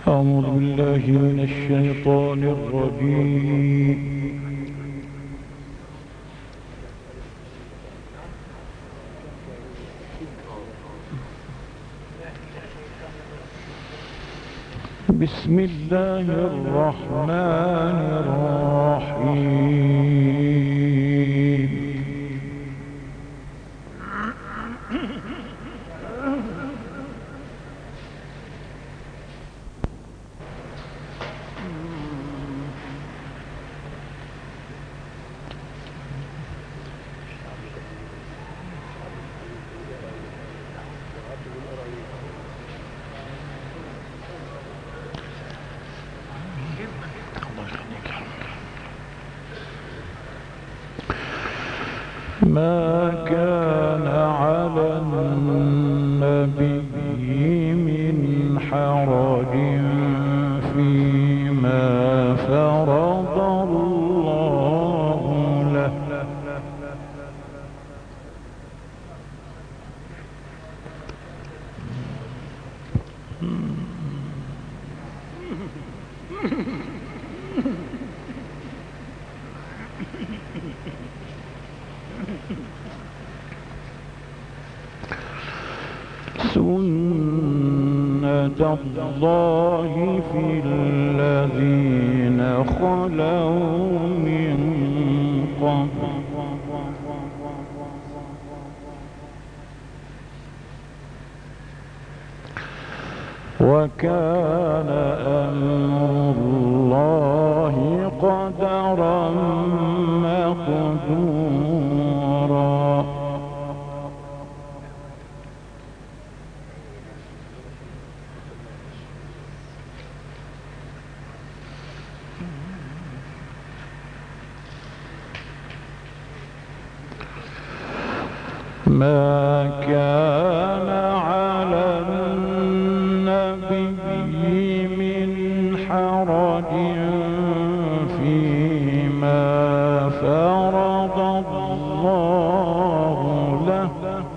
أعوذ بالله من الشيطان الرجيم. بسم الله الرحمن الرحيم. ما كان على النبي من حرج فيما فرض الله له. سنة الله في الذين خلوا من قبل وكان أمر الله قدرا مقدورا. ما كان على النبي من حرج فيما فرض الله له.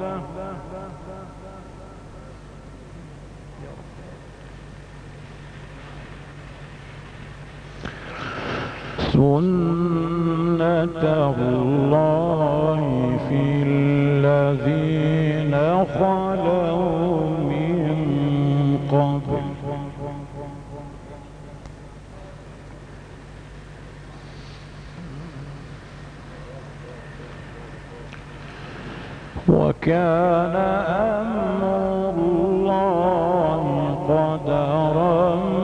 سنة الله في الذين خلوا من قبل وكان أمر الله قدرا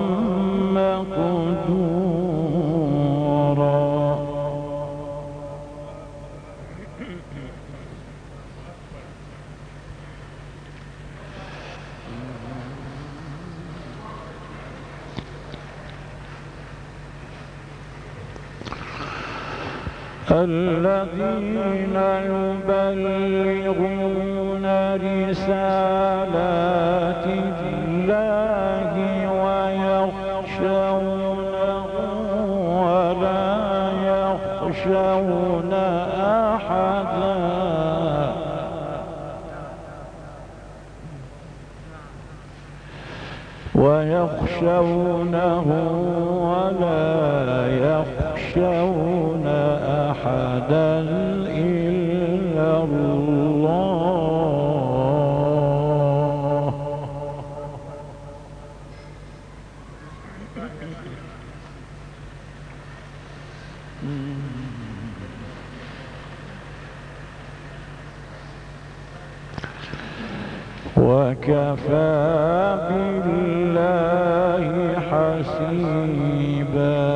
مقدورا. الذين يبلغون رسالات الله ويخشونه ولا يخشون أحدا ويخشونه ولا يخشون أحدا إلا الله. وكفى بالله حسيبا.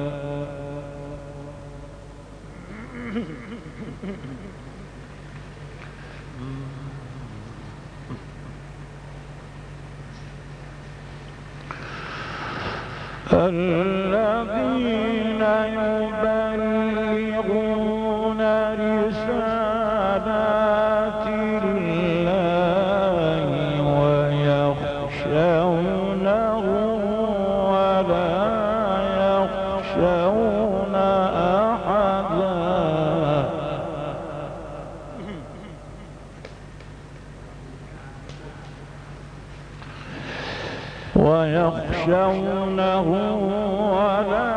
الذين يبلغون رسالات الله ويخشونه ولا يخشون أحدا ويخشون يخشونه ولا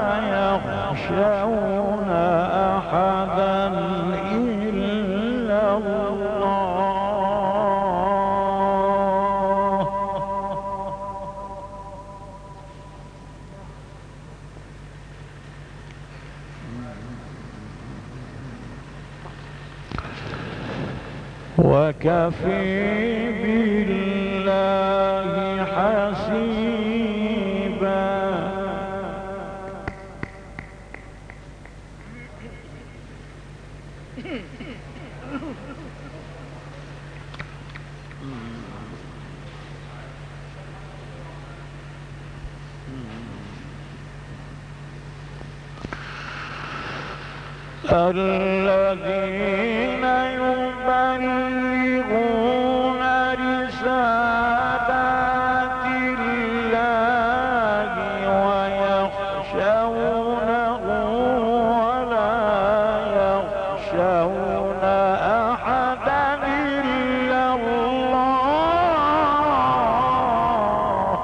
يخشون أحدا إلا الله. وكفي بالله حسيبا. الذين يبلغون رسالات الله ويخشونه ولا يخشون أحدا إلا الله.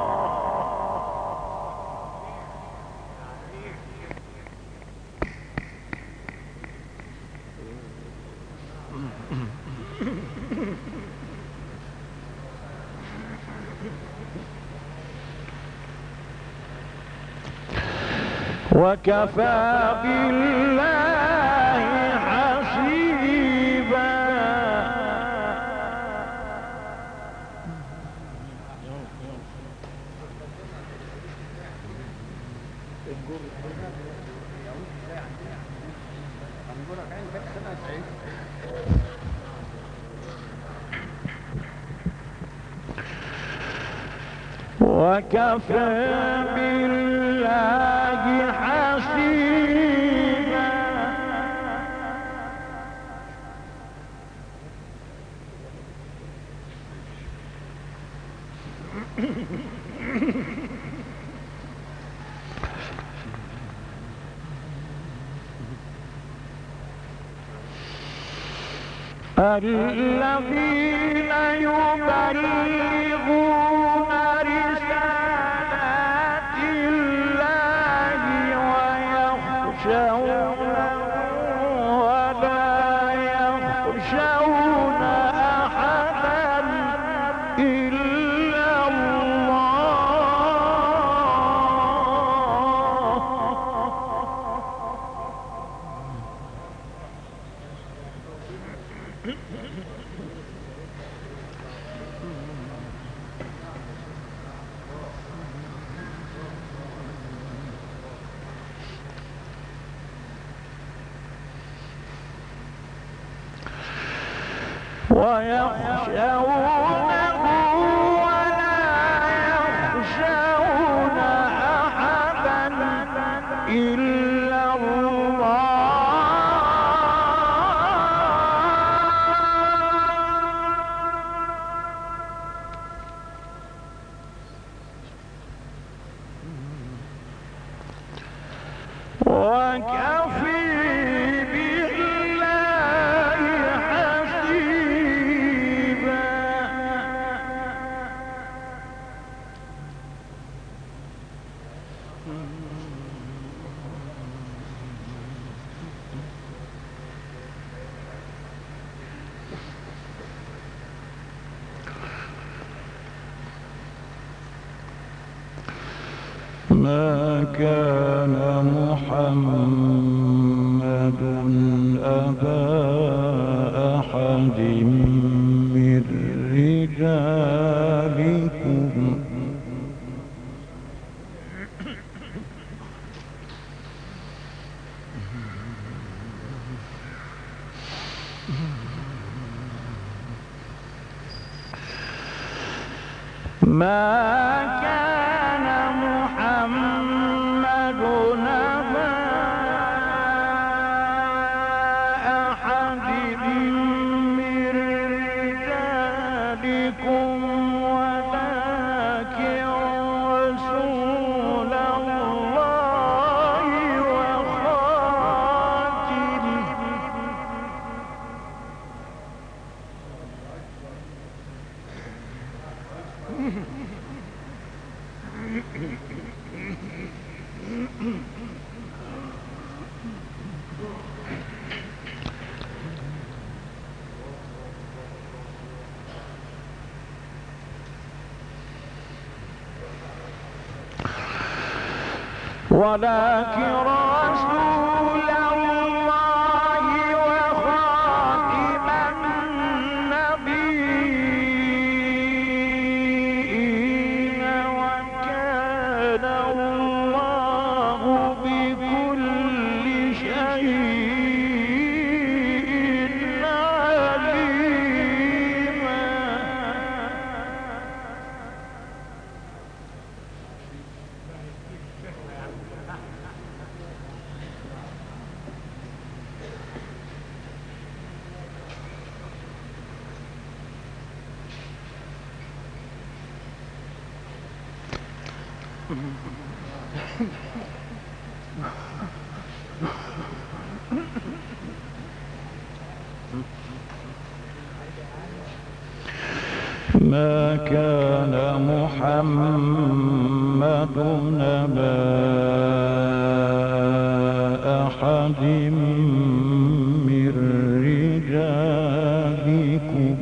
وكفى بالله حسيبا. وكفى بالله حسيبا. الذين يبلغون رسالات الله ويخشونه ولا يخشون أحدا إلا الله. ويخشونه ولا يخشون أحدا إلا الله. وكفي بالله حسيبا. ما كان محمد أبا أحد من رجالكم ما كان محمد أبا أحد من رجالكم ولكن رسول الله وخاتم ولكن رسول الله وخاتم النبيين وكان الله بكل شيء عليما. ما كان محمد نبا أحد من رجالكم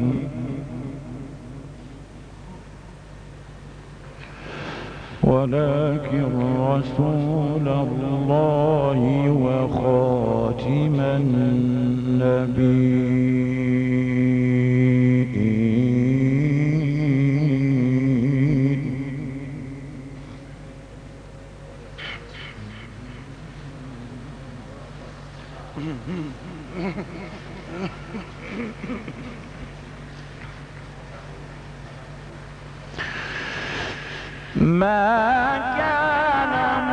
ولكن رسول الله وخاتم النبيين. ما كان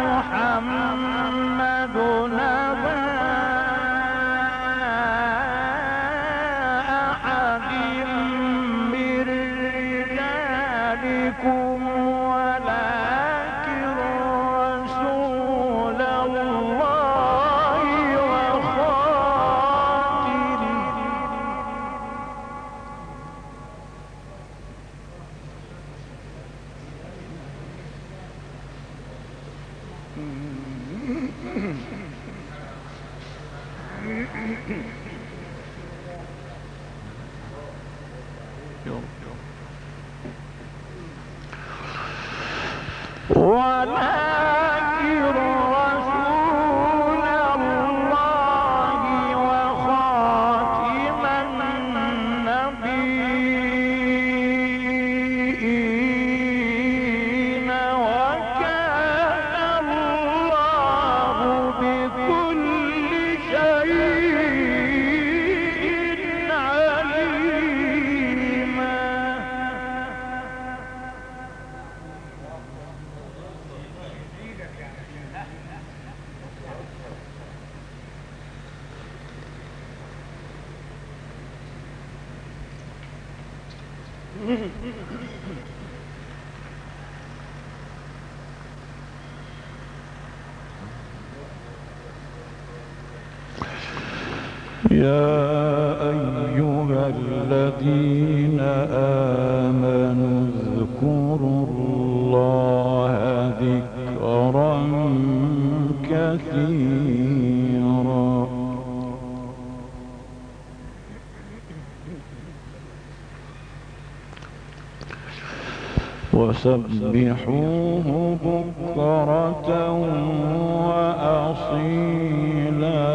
محمد نبا أحد من رجالكم ولكن رسول الله وخاتم ولكن رسول الله وخاتم النبيين وكان الله بكل شيء عليما. يا أيها الذين آمنوا اذكروا الله ذكرا كثيرا وسبحوه بكرة وأصيلا.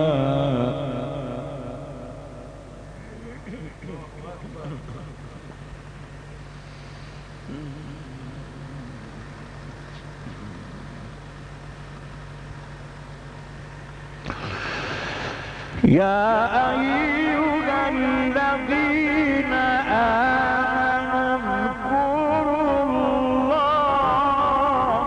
يا أيها الذين آمنوا اذكروا الله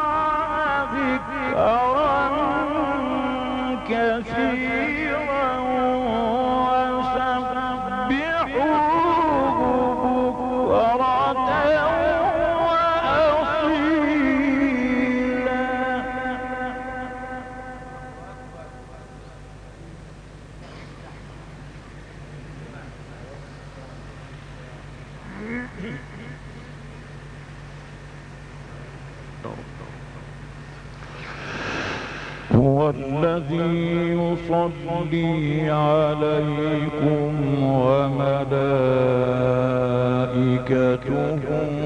كثيرا هو الذي يصلي عليكم وملائكته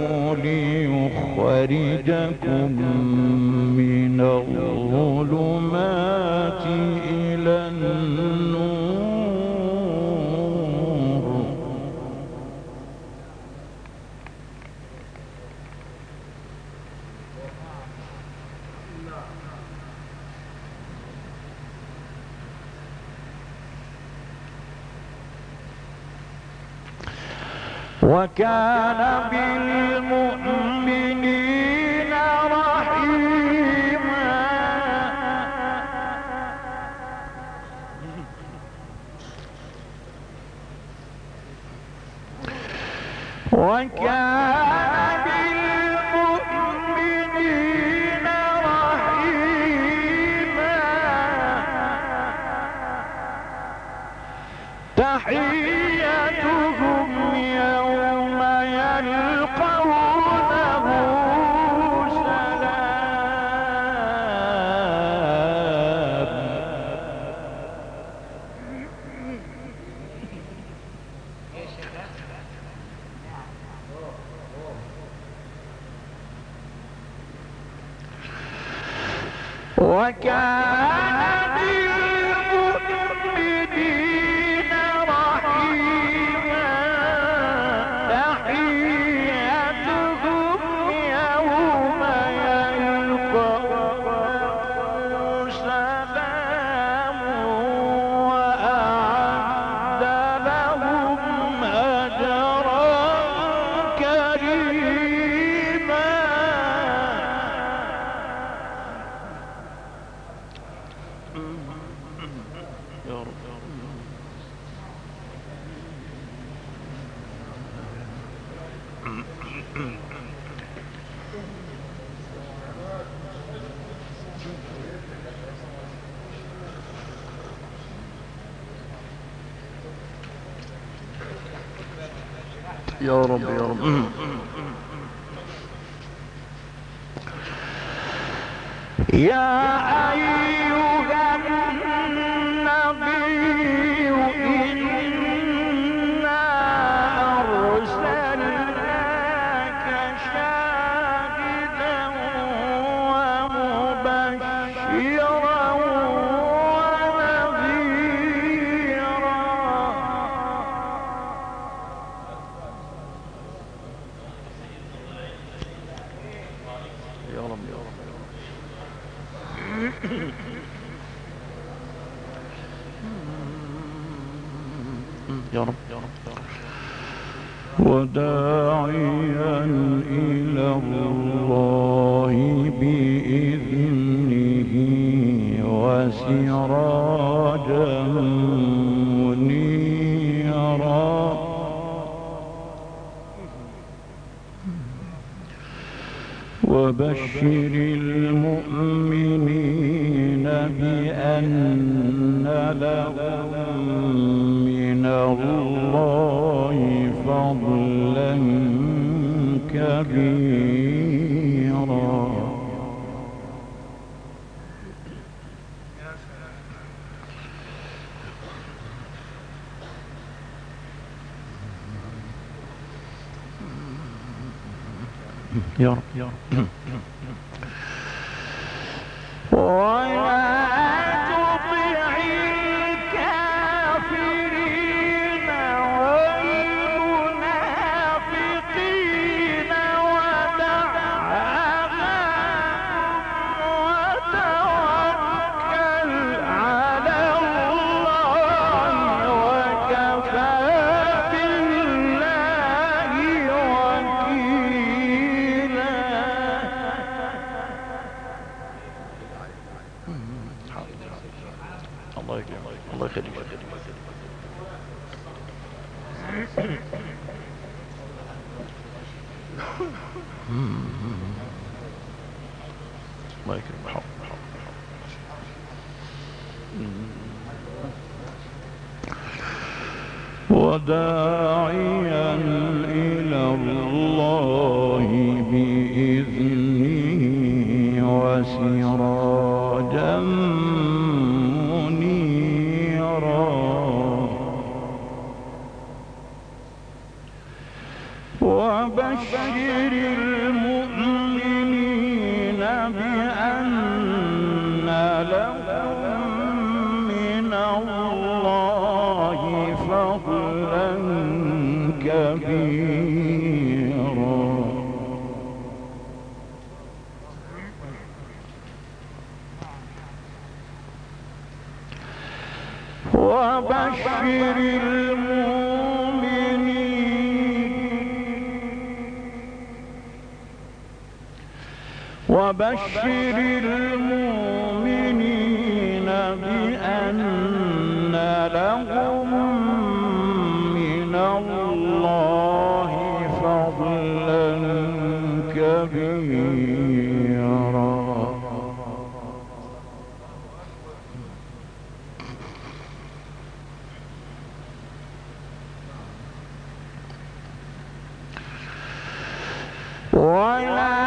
ليخرجكم من الظلمات إلى النور. وكان بالمؤمنين رحيما. وكان بالمؤمنين رحيما. تحيتهم يوم يلقونه سلام. وكان بالمؤمنين رحيما. تحيتهم يوم يلقونه سلام. وأعد لهم أجرا كريما. يا رب يا رب يا رب. يا أيها النبي إنا أرسلناك شاهدا ومبشرا ونذيرا. يا رب يا رب يا رب يا رب. وداعيا إلى الله بإذنه وسراجا منيرا. وبشر المؤمنين بأن لهم من الله فضلا كبيرا. يا رب يا رب. ولا تطع الكافرين والمنافقين ودع أذاهم وتوكل على الله وكفى بالله وكيلا. الله يكرمك الله يخليك. الله يكرمك. وداعيا إلى الله بإذنه وسراجا وبشر المؤمنين بأن لهم من الله فضلا كبيرا وبشر المؤمنين بأن لهم من الله فضلا كبيرا ولا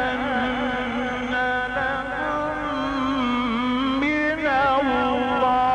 الله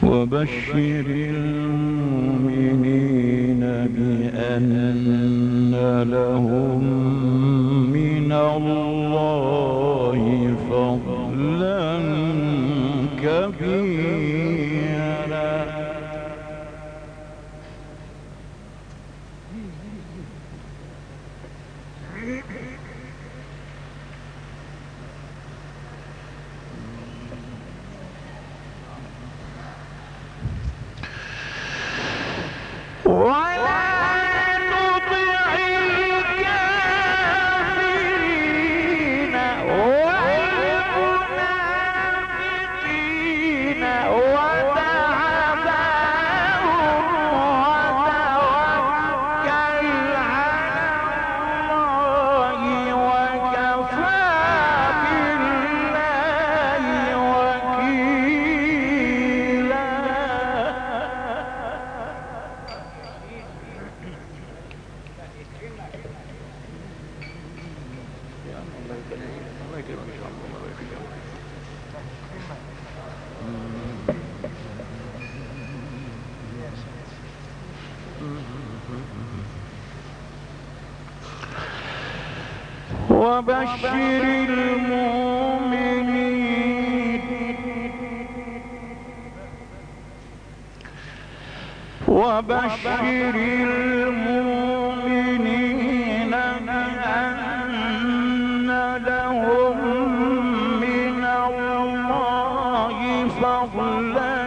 وبشر المؤمنين بأن لهم من الله فضلا كبيرا. وبشر المؤمنين بأن لهم من الله فضلا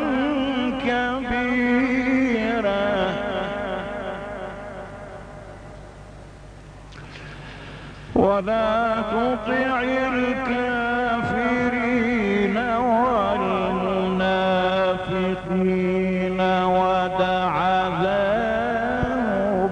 كبيرا. ولا تطع الكافرين والمنافقين ودع ذاهم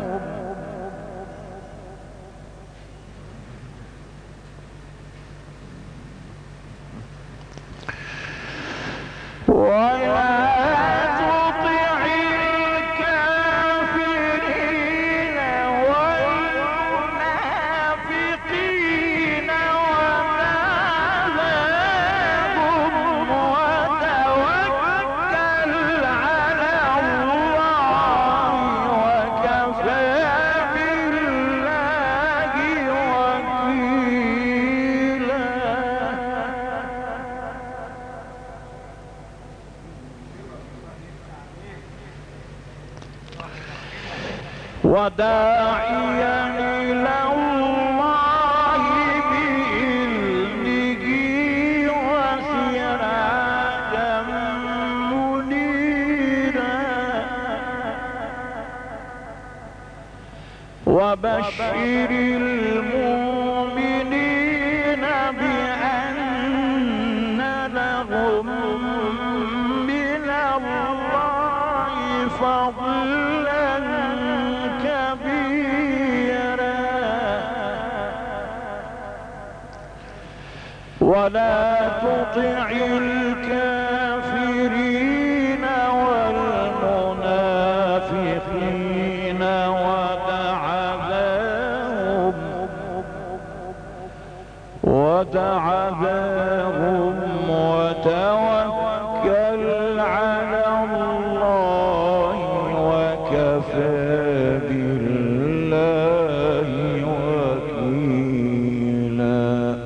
وداعيا إلى الله بإذنه وسراجا منيرا. وبشر المؤمنين بأن لهم من الله فضلا كبيرا. ولا تطع الكافرين والمنافقين ودع ذاهم وتوكل على الله وكفى بالله وكيلا.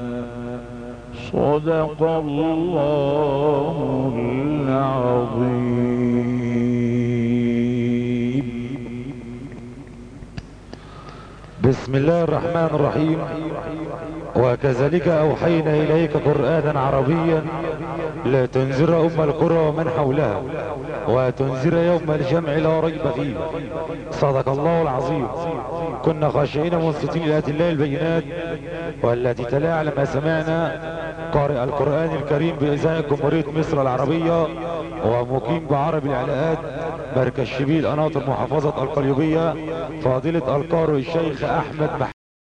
صدق الله العظيم. بسم الله الرحمن الرحيم. وكذلك أوحينا إليك قرآنا عربيا لتنذر أم القرى ومن حولها وتنذر يوم الجمع لا ريب فيه. صدق الله العظيم. كنا خاشعين منصتين إلى الله البينات والتي تلا على ما سمعنا قارئ القرآن الكريم بإذاعة جمهورية مصر العربية ومقيم بعرب العلاءات مركز شبيل قناطر محافظة القليوبية فاضلة القارئ الشيخ أحمد محمود